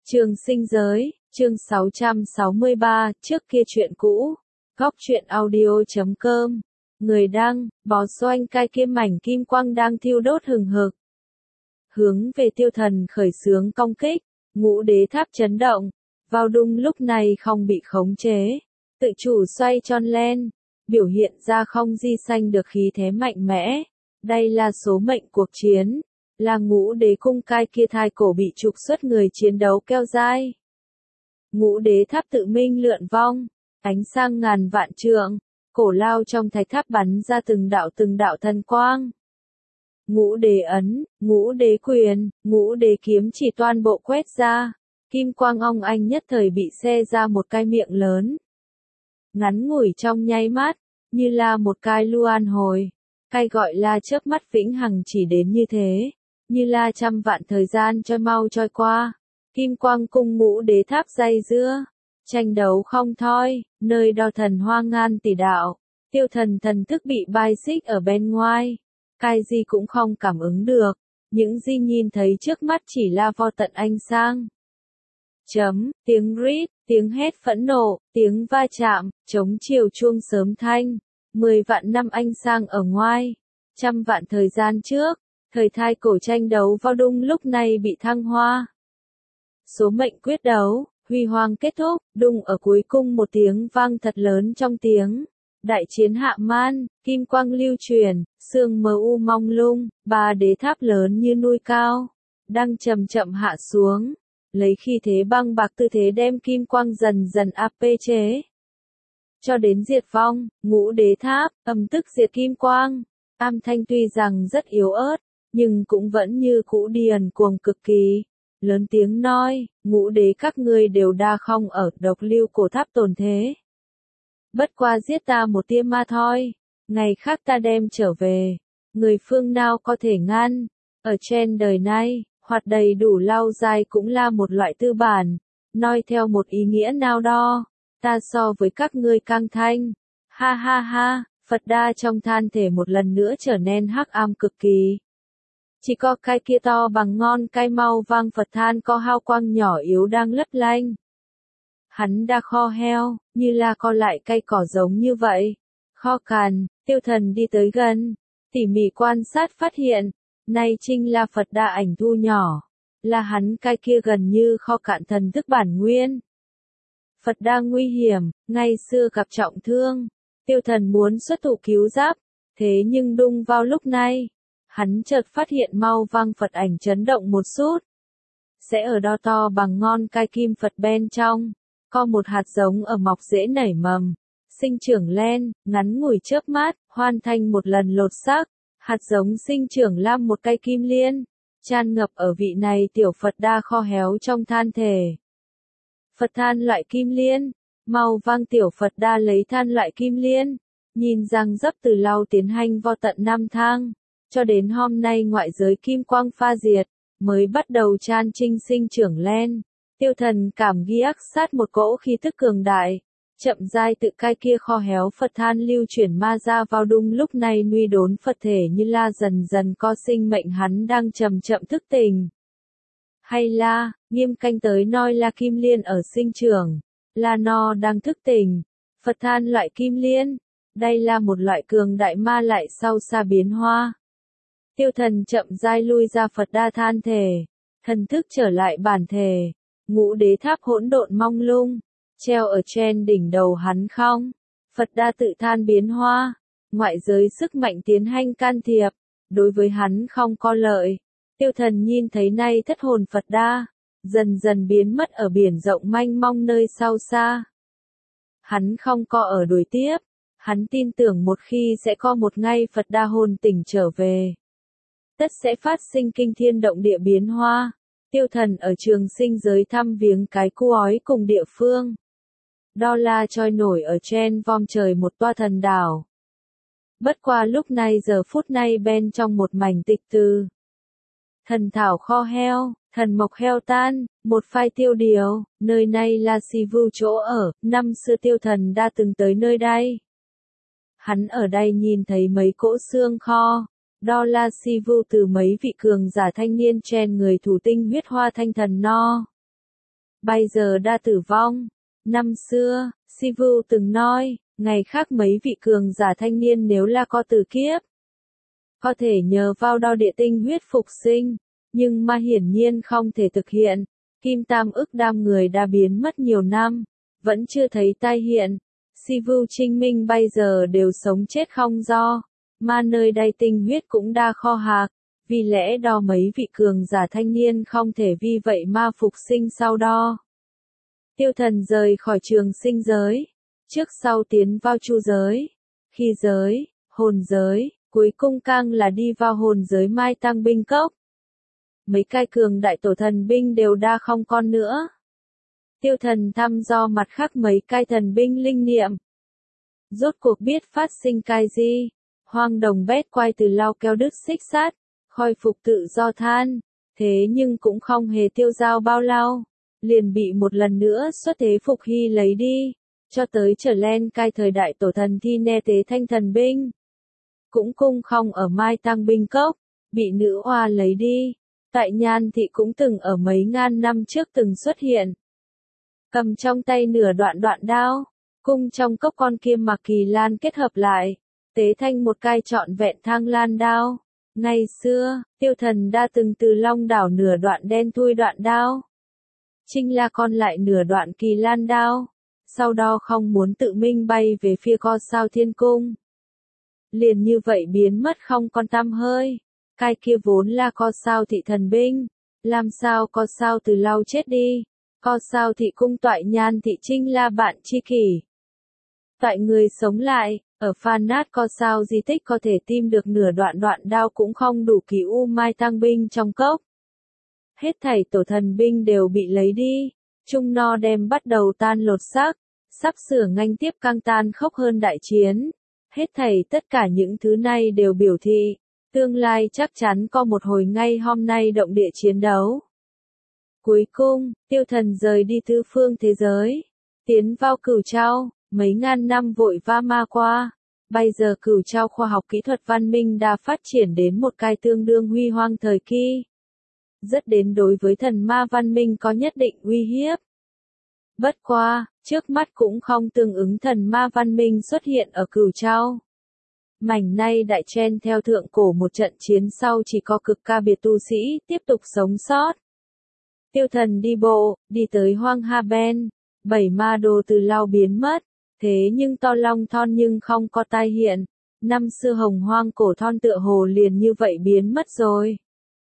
Trường sinh giới, chương 663, trước kia chuyện cũ. Góc truyện audio.com. Người đăng, bó xoanh cai kia mảnh kim quang đang thiêu đốt hừng hực. Hướng về tiêu thần khởi xướng công kích, ngũ đế tháp chấn động, vào đung lúc này không bị khống chế. Tự chủ xoay tròn lên, biểu hiện ra không di sanh được khí thế mạnh mẽ. Đây là số mệnh cuộc chiến. Là ngũ đế cung cai kia thai cổ bị trục xuất người chiến đấu keo dai. Ngũ đế tháp tự minh lượn vong, ánh sang ngàn vạn trượng, cổ lao trong thạch tháp bắn ra từng đạo thần quang. Ngũ đế ấn, ngũ đế quyền, ngũ đế kiếm chỉ toàn bộ quét ra, kim quang ong anh nhất thời bị xe ra một cái miệng lớn. Ngắn ngủi trong nháy mắt, như là một cái luan hồi, hay gọi là chớp mắt vĩnh hằng chỉ đến như thế. Như là trăm vạn thời gian trôi mau trôi qua, kim quang cung ngũ đế tháp dây dưa, tranh đấu không thôi, nơi đo thần hoa ngàn tỷ đạo, tiêu thần thần thức bị bài xích ở bên ngoài, cái gì cũng không cảm ứng được, những gì nhìn thấy trước mắt chỉ là vô tận ánh sáng. Tiếng rít, tiếng hét phẫn nộ, tiếng va chạm, chống chiều chuông sớm thanh, 10 vạn năm ánh sáng ở ngoài, trăm vạn thời gian trước. Thời thai cổ tranh đấu vào đung lúc này bị thăng hoa. Số mệnh quyết đấu, huy hoàng kết thúc, đung ở cuối cung một tiếng vang thật lớn trong tiếng. Đại chiến hạ man, kim quang lưu truyền, sương mờ u mông lung, ba đế tháp lớn như núi cao, đang chậm chậm hạ xuống, lấy khí thế băng bạc tư thế đem kim quang dần dần áp chế. Cho đến diệt vong, ngũ đế tháp, âm tức diệt kim quang, âm thanh tuy rằng rất yếu ớt, nhưng cũng vẫn như cũ điền cuồng cực kỳ. Lớn tiếng nói, ngũ đế các ngươi đều đa không ở độc lưu cổ tháp tồn thế. Bất qua giết ta một tia ma thôi, ngày khác ta đem trở về, người phương nào có thể ngăn, ở trên đời này, hoạt đầy đủ lao dài cũng là một loại tư bản, nói theo một ý nghĩa nào đó, ta so với các ngươi càng thanh, ha ha ha, Phật đa trong than thể một lần nữa trở nên hắc ám cực kỳ. Chỉ có cái kia to bằng ngón cái mau vang Phật than có hào quang nhỏ yếu đang lấp lánh. Hắn đã kho heo, như là co lại cây cỏ giống như vậy. Kho càn, tiêu thần đi tới gần, tỉ mỉ quan sát phát hiện, này chính là Phật đa ảnh thu nhỏ, là hắn cái kia gần như kho cạn thần thức bản nguyên. Phật đa nguy hiểm, ngày xưa gặp trọng thương, tiêu thần muốn xuất thủ cứu giáp, thế nhưng đung vào lúc này. Hắn chợt phát hiện mau vang Phật ảnh chấn động một chút. Sẽ ở đó to bằng ngón cái kim Phật bên trong, có một hạt giống ở mọc rễ nảy mầm, sinh trưởng lên, ngắn ngủi chớp mắt, hoàn thành một lần lột xác, hạt giống sinh trưởng làm một cây kim liên, tràn ngập ở vị này tiểu Phật đa kho héo trong than thể. Phật than loại kim liên, mau vang tiểu Phật đa lấy than loại kim liên, nhìn rằng dấp từ lâu tiến hành vào tận 5 tháng. Cho đến hôm nay ngoại giới kim quang pha diệt, mới bắt đầu chan trinh sinh trưởng lên. Tiêu thần cảm ghi ác sát một cỗ khí thức cường đại, chậm rãi tự cai kia kho héo Phật than lưu chuyển ma ra vào đung lúc này nuôi đốn Phật thể như là dần dần có sinh mệnh hắn đang chậm chậm thức tỉnh. Hay là, nghiêm canh tới nói là kim liên ở sinh trưởng, là no đang thức tỉnh, Phật than loại kim liên, đây là một loại cường đại ma lại sau xa biến hoa. Tiêu thần chậm rãi lui ra Phật đa than thể, thần thức trở lại bản thể, ngũ đế tháp hỗn độn mông lung, treo ở trên đỉnh đầu hắn không, Phật đa tự than biến hoa, ngoại giới sức mạnh tiến hành can thiệp, đối với hắn không có lợi, tiêu thần nhìn thấy nay thất hồn Phật đa, dần dần biến mất ở biển rộng mênh mông nơi sâu xa. Hắn không có ở đuổi tiếp, hắn tin tưởng một khi sẽ có một ngày Phật đa hồn tỉnh trở về. Tất sẽ phát sinh kinh thiên động địa biến hoa. Tiêu thần ở trường sinh giới thăm viếng cái cu ói cùng địa phương. Đó là trôi nổi ở trên vòm trời một toa thần đảo. Bất qua lúc này giờ phút này bên trong một mảnh tịch từ. Thần thảo kho heo, thần mộc heo tan, một phai tiêu điều, nơi này là Sivu chỗ ở, năm xưa tiêu thần đã từng tới nơi đây. Hắn ở đây nhìn thấy mấy cỗ xương kho. Đó là Sivu từ mấy vị cường giả thanh niên trên người thủ tinh huyết hoa thanh thần no. bây giờ đã tử vong. Năm xưa, Sivu từng nói, ngày khác mấy vị cường giả thanh niên nếu là có tử kiếp, có thể nhờ vào đao địa tinh huyết phục sinh, nhưng mà hiển nhiên không thể thực hiện. Kim Tam ức đam người đã biến mất nhiều năm, vẫn chưa thấy tai hiện. Sivu Trinh Minh bây giờ đều sống chết không do, mà nơi đây tinh huyết cũng đa kho hạc, vì lẽ đó mấy vị cường giả thanh niên không thể vì vậy mà phục sinh sau đó. Tiêu Thần rời khỏi trường sinh giới, trước sau tiến vào chu giới, khi giới, hồn giới, cuối cùng càng là đi vào hồn giới Mai Tang binh cốc. Mấy cái cường đại tổ thần binh đều đa không còn nữa. Tiêu Thần thăm dò mặt khác mấy cái thần binh linh niệm. Rốt cuộc biết phát sinh cái gì, hoang đồng bét quay từ lao kéo đứt xích sát, khôi phục tự do than, thế nhưng cũng không hề tiêu dao bao lâu, liền bị một lần nữa xuất thế phục hy lấy đi, cho tới trở lên cai thời đại tổ thần thi ne tế thanh thần binh. Cũng cung không ở Mai Tang binh cốc, bị nữ oa lấy đi, tại Nhan thị cũng từng ở mấy ngàn năm trước từng xuất hiện. Cầm trong tay nửa đoạn đoạn đao, cung trong cốc con kia mặc kỳ lan kết hợp lại, tế thành một cái trọn vẹn thang lan đao. Ngày xưa, Tiêu Thần đã từng từ Long đảo nửa đoạn đen thui đoạn đao. Trinh La còn lại nửa đoạn kỳ lan đao. Sau đó không muốn tự mình bay về phía co sao thiên cung. Liền như vậy biến mất không còn tăm hơi. Cái kia vốn là co sao thị thần binh. Làm sao co sao từ lâu chết đi. Co sao thị cung toại Nhan thị Trinh La bạn tri kỷ. Toại người sống lại. Ở Phan Nát co sao di tích có thể tìm được nửa đoạn đoạn đao cũng không đủ cứu Mai Tang binh trong cốc. Hết thảy tổ thần binh đều bị lấy đi, Trung No đem bắt đầu tan lột xác, sắp sửa nghênh tiếp căng tan khốc hơn đại chiến. Hết thảy tất cả những thứ này đều biểu thị, tương lai chắc chắn có một hồi ngay hôm nay động địa chiến đấu. Cuối cùng, Tiêu Thần rời đi tứ phương thế giới, tiến vào Cửu Châu. Mấy ngàn năm vội vã ma qua, bây giờ Cửu Châu khoa học kỹ thuật văn minh đã phát triển đến một cái tương đương huy hoàng thời kỳ. Rất đến đối với thần ma văn minh có nhất định uy hiếp. Bất qua, trước mắt cũng không tương ứng thần ma văn minh xuất hiện ở Cửu Châu. Mảnh này đại chen theo thượng cổ một trận chiến sau chỉ có cực ca biệt tu sĩ tiếp tục sống sót. Tiêu Thần đi bộ, đi tới Hoang Ha Ben, 7 ma đồ từ lâu biến mất. Thế nhưng to long thon nhưng không có tai hiện, năm xưa hồng hoang cổ thon tựa hồ liền như vậy biến mất rồi.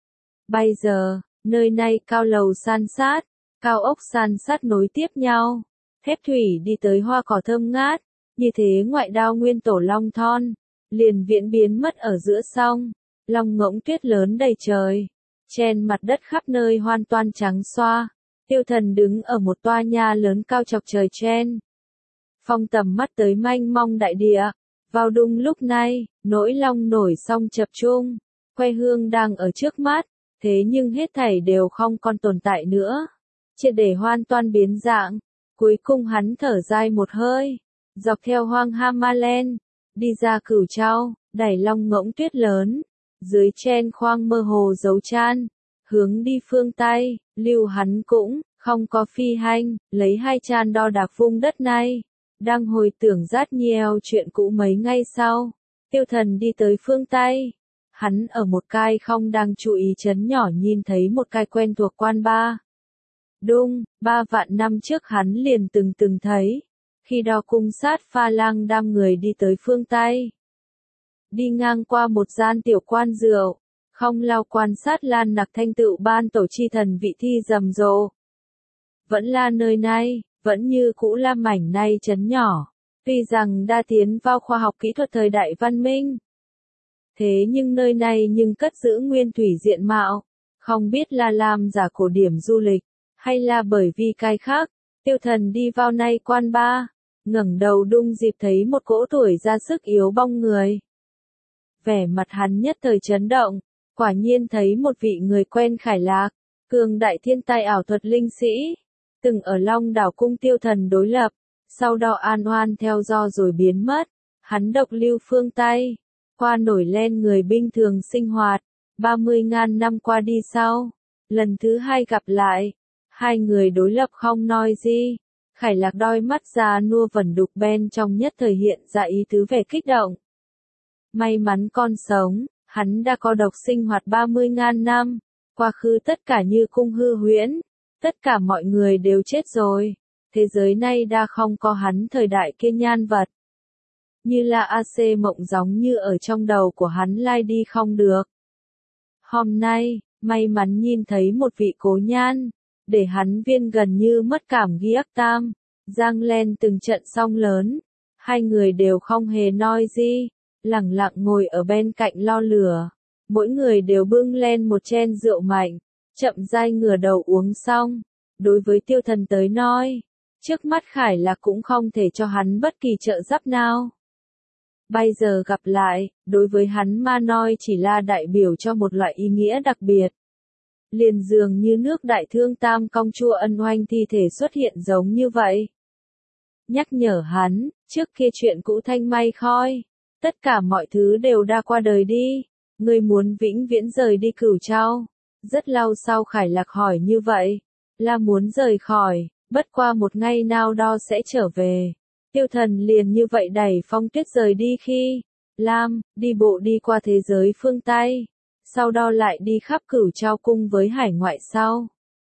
Bây giờ, nơi này cao lầu san sát, cao ốc san sát nối tiếp nhau, thép thủy đi tới hoa cỏ thơm ngát, như thế ngoại đao nguyên tổ long thon, liền viễn biến mất ở giữa sông, long ngỗng tuyết lớn đầy trời, trên mặt đất khắp nơi hoàn toàn trắng xoa. Tiêu Thần đứng ở một tòa nhà lớn cao chọc trời trên. Phong tầm mắt tới mênh mông đại địa, vào đúng lúc này, nỗi long nổi song chập chung, quê hương đang ở trước mắt, thế nhưng hết thảy đều không còn tồn tại nữa, triệt để hoàn toàn biến dạng. Cuối cùng hắn thở dài một hơi, dọc theo Hoang Ha Ma Len, đi ra Cửu Châu, đẩy long ngỗng tuyết lớn, dưới chen khoang mơ hồ dấu chan, hướng đi phương Tây, lưu hắn cũng không có phi hành, lấy hai chan đo đạc vùng đất này. Đang hồi tưởng rất nhiều chuyện cũ mấy ngày sau, Tiêu Thần đi tới phương Tây. Hắn ở một cái không đang chú ý trấn nhỏ nhìn thấy một cái quen thuộc quan ba. Đúng, 3 vạn năm trước hắn liền từng thấy. Khi đó cung sát pha lang đam người đi tới phương Tây. Đi ngang qua một gian tiểu quan rượu, không lao quan sát Lan Nặc thanh tựu ban tổ chi thần vị thi rầm rộ. Vẫn là nơi này. Vẫn như cũ là mảnh này trấn nhỏ, tuy rằng đã tiến vào khoa học kỹ thuật thời đại văn minh. Thế nhưng nơi này nhưng cất giữ nguyên thủy diện mạo, không biết là làm giả cổ điểm du lịch, hay là bởi vì cái khác. Tiêu Thần đi vào nay quan ba, ngẩng đầu đung dịp thấy một cỗ tuổi ra sức yếu bong người. Vẻ mặt hắn nhất thời chấn động, quả nhiên thấy một vị người quen Khải Lạc, cường đại thiên tài ảo thuật linh sĩ. Từng ở Long đảo cung Tiêu Thần đối lập, sau đó an oan theo do rồi biến mất, hắn độc lưu phương Tây, qua nổi lên người bình thường sinh hoạt, 30.000 năm qua đi sau, lần thứ hai gặp lại, Hai người đối lập không nói gì. Khải Lạc đôi mắt ra nua vẩn đục bên trong nhất thời hiện ra ý tứ vẻ kích động. May mắn con sống, hắn đã có độc sinh hoạt 30.000 năm, quá khứ tất cả như cung hư huyễn, tất cả mọi người đều chết rồi, thế giới này đã không có hắn thời đại kia nhan vật. Như là AC mộng giống như ở trong đầu của hắn lai đi không được. Hôm nay, may mắn nhìn thấy một vị cố nhan, để hắn viên gần như mất cảm ghi ác tam, giang lên từng trận song lớn, hai người đều không hề nói gì, lặng lặng ngồi ở bên cạnh lo lửa, mỗi người đều bưng lên một chén rượu mạnh, chậm rãi ngửa đầu uống xong, đối với Tiêu Thần tới nói, trước mắt Khải Lạc cũng không thể cho hắn bất kỳ trợ giúp nào. Bây giờ gặp lại, đối với hắn mà nói chỉ là đại biểu cho một loại ý nghĩa đặc biệt. Liền dường như nước đại thương tam công chúa ân oanh thi thể xuất hiện giống như vậy. Nhắc nhở hắn, trước kia chuyện cũ thanh may khói, tất cả mọi thứ đều đã qua đời đi, người muốn vĩnh viễn rời đi Cửu Châu. Rất lâu sau Khải Lạc hỏi như vậy, là muốn rời khỏi, bất qua một ngày nào đó sẽ trở về. Tiêu Thần liền như vậy đẩy Phong Tuyết rời đi khi, Lam, đi bộ đi qua thế giới phương Tây, sau đó lại đi khắp Cửu Châu cung với hải ngoại sau.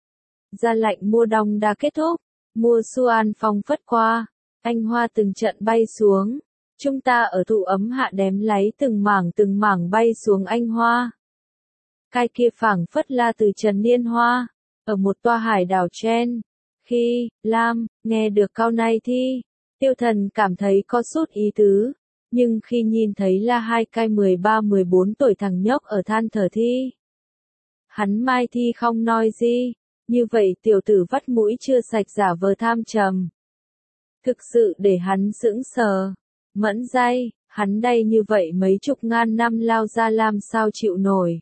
Ra lạnh mùa đông đã kết thúc, mùa xuân phong phất qua, anh hoa từng trận bay xuống, chúng ta ở thụ ấm hạ đếm lấy từng mảng bay xuống anh hoa. Cái kia phảng phất la từ trần niên hoa, ở một toa hải đảo trên. Khi, Lam, nghe được câu này thì, Tiêu Thần cảm thấy có chút ý tứ, nhưng khi nhìn thấy là hai cái 13-14 tuổi thằng nhóc ở than thở thì, hắn mai thì không nói gì, như vậy tiểu tử vắt mũi chưa sạch giả vờ tham trầm. Thực sự để hắn sững sờ, mẫn dây, hắn đây như vậy mấy chục ngàn năm lao ra làm sao chịu nổi.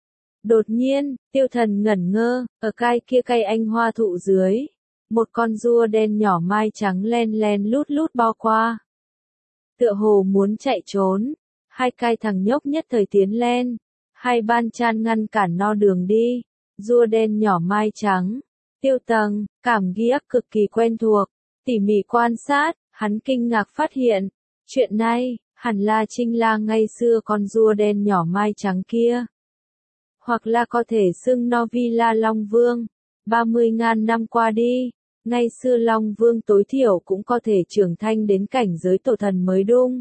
Đột nhiên, Tiêu Thần ngẩn ngơ, ở cái kia cây anh hoa thụ dưới, một con rùa đen nhỏ mai trắng len len lút lút bao qua. Tựa hồ muốn chạy trốn, hai cái thằng nhóc nhất thời tiến lên, hai ban chan ngăn cản no đường đi, rùa đen nhỏ mai trắng. Tiêu Tầng, cảm giác cực kỳ quen thuộc, tỉ mỉ quan sát, hắn kinh ngạc phát hiện, chuyện này, hẳn là chính là ngày xưa con rùa đen nhỏ mai trắng kia. Hoặc là có thể xưng no vi là Long Vương, 30.000 năm qua đi, ngày xưa Long Vương tối thiểu cũng có thể trưởng thành đến cảnh giới tổ thần mới đúng.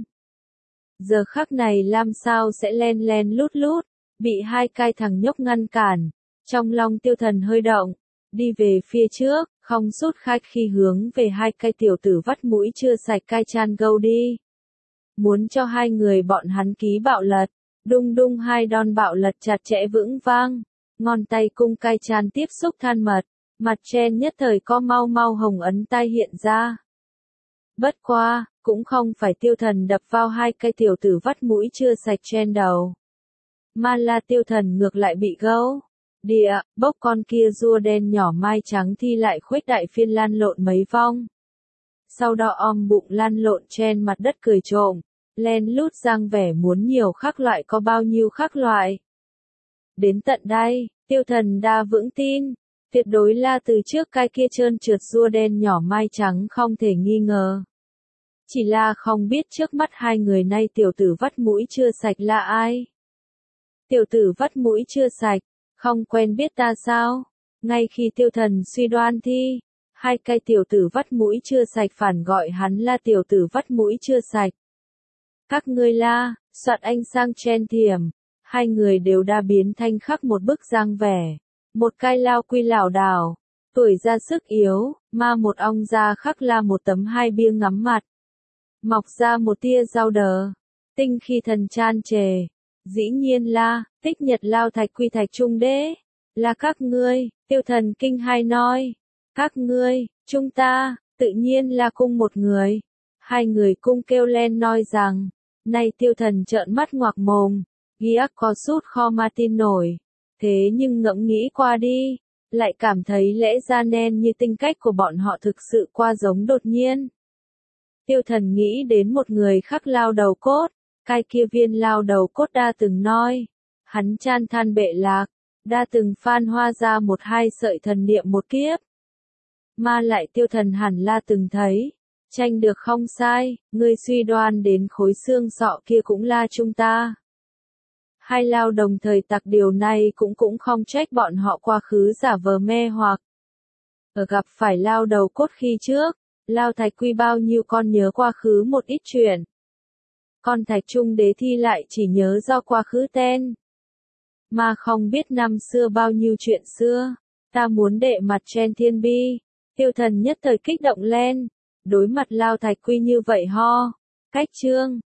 Giờ khắc này làm sao sẽ len len lút lút, bị hai cái thằng nhóc ngăn cản, trong lòng Tiêu Thần hơi động, đi về phía trước, không sút khách khi hướng về hai cái tiểu tử vắt mũi chưa sạch cai chan gâu đi. Muốn cho hai người bọn hắn ký bạo lật, đung đung hai đòn bạo lật chặt chẽ vững vang, ngón tay cung cai chan tiếp xúc than mật, mặt trên nhất thời có mau mau hồng ấn tay hiện ra. Bất qua, cũng không phải Tiêu Thần đập vào hai cái tiểu tử vắt mũi chưa sạch trên đầu, mà là Tiêu Thần ngược lại bị gấu. Địa, bốc con kia rùa đen nhỏ mai trắng thì lại khuếch đại phiên lan lộn mấy vòng. Sau đó om bụng lan lộn trên mặt đất cười trộm, len lút giang vẻ muốn nhiều khác loại có bao nhiêu khác loại. Đến tận đây, Tiêu Thần đã vững tin, tuyệt đối là từ trước cái kia trơn trượt rùa đen nhỏ mai trắng không thể nghi ngờ. Chỉ là không biết trước mắt hai người này tiểu tử vắt mũi chưa sạch là ai. Tiểu tử vắt mũi chưa sạch, không quen biết ta sao? Ngay khi Tiêu Thần suy đoán thì, hai cái tiểu tử vắt mũi chưa sạch phản gọi hắn là tiểu tử vắt mũi chưa sạch. Các ngươi la, soạt anh sang chen thiểm, hai người đều đã biến thanh khắc một bức giang vẻ. Một cái lao quy lảo đảo, tuổi ra sức yếu, mà một ong ra khắc là một tấm hai bia ngắm mặt. Mọc ra một tia rau đờ, tinh khi thần chan trề. Dĩ nhiên là, tích nhật lao thạch quy thạch trung đế, là các ngươi, Tiêu Thần kinh hai nói. Các ngươi, chúng ta, tự nhiên là cung một người. Hai người cung kêu lên nói rằng, này Tiêu Thần trợn mắt ngoạc mồm, ghiác có sút kho mà tin nổi. Thế nhưng ngẫm nghĩ qua đi, lại cảm thấy lẽ ra nên như tính cách của bọn họ thực sự qua giống đột nhiên. Tiêu Thần nghĩ đến một người khác lao đầu cốt, cái kia viên lao đầu cốt đã từng nói, hắn chan than bệ lạc, đã từng phan hoa ra một hai sợi thần niệm một kiếp, Mà lại tiêu thần hẳn là từng thấy. Tranh được không sai, ngươi suy đoan đến khối xương sọ kia cũng là chúng ta. Hai lao đồng thời tặc điều này cũng không trách bọn họ quá khứ giả vờ mê hoặc. Ở gặp phải lao đầu cốt khi trước, lao Thạch Quy bao nhiêu con nhớ quá khứ một ít chuyện. Con Thạch Trung đế thi lại chỉ nhớ do quá khứ tên. Mà không biết năm xưa bao nhiêu chuyện xưa, ta muốn đệ mặt trên thiên bi. Tiêu thần nhất thời kích động lên, đối mặt lao Thạch Quy như vậy ho. Cách chương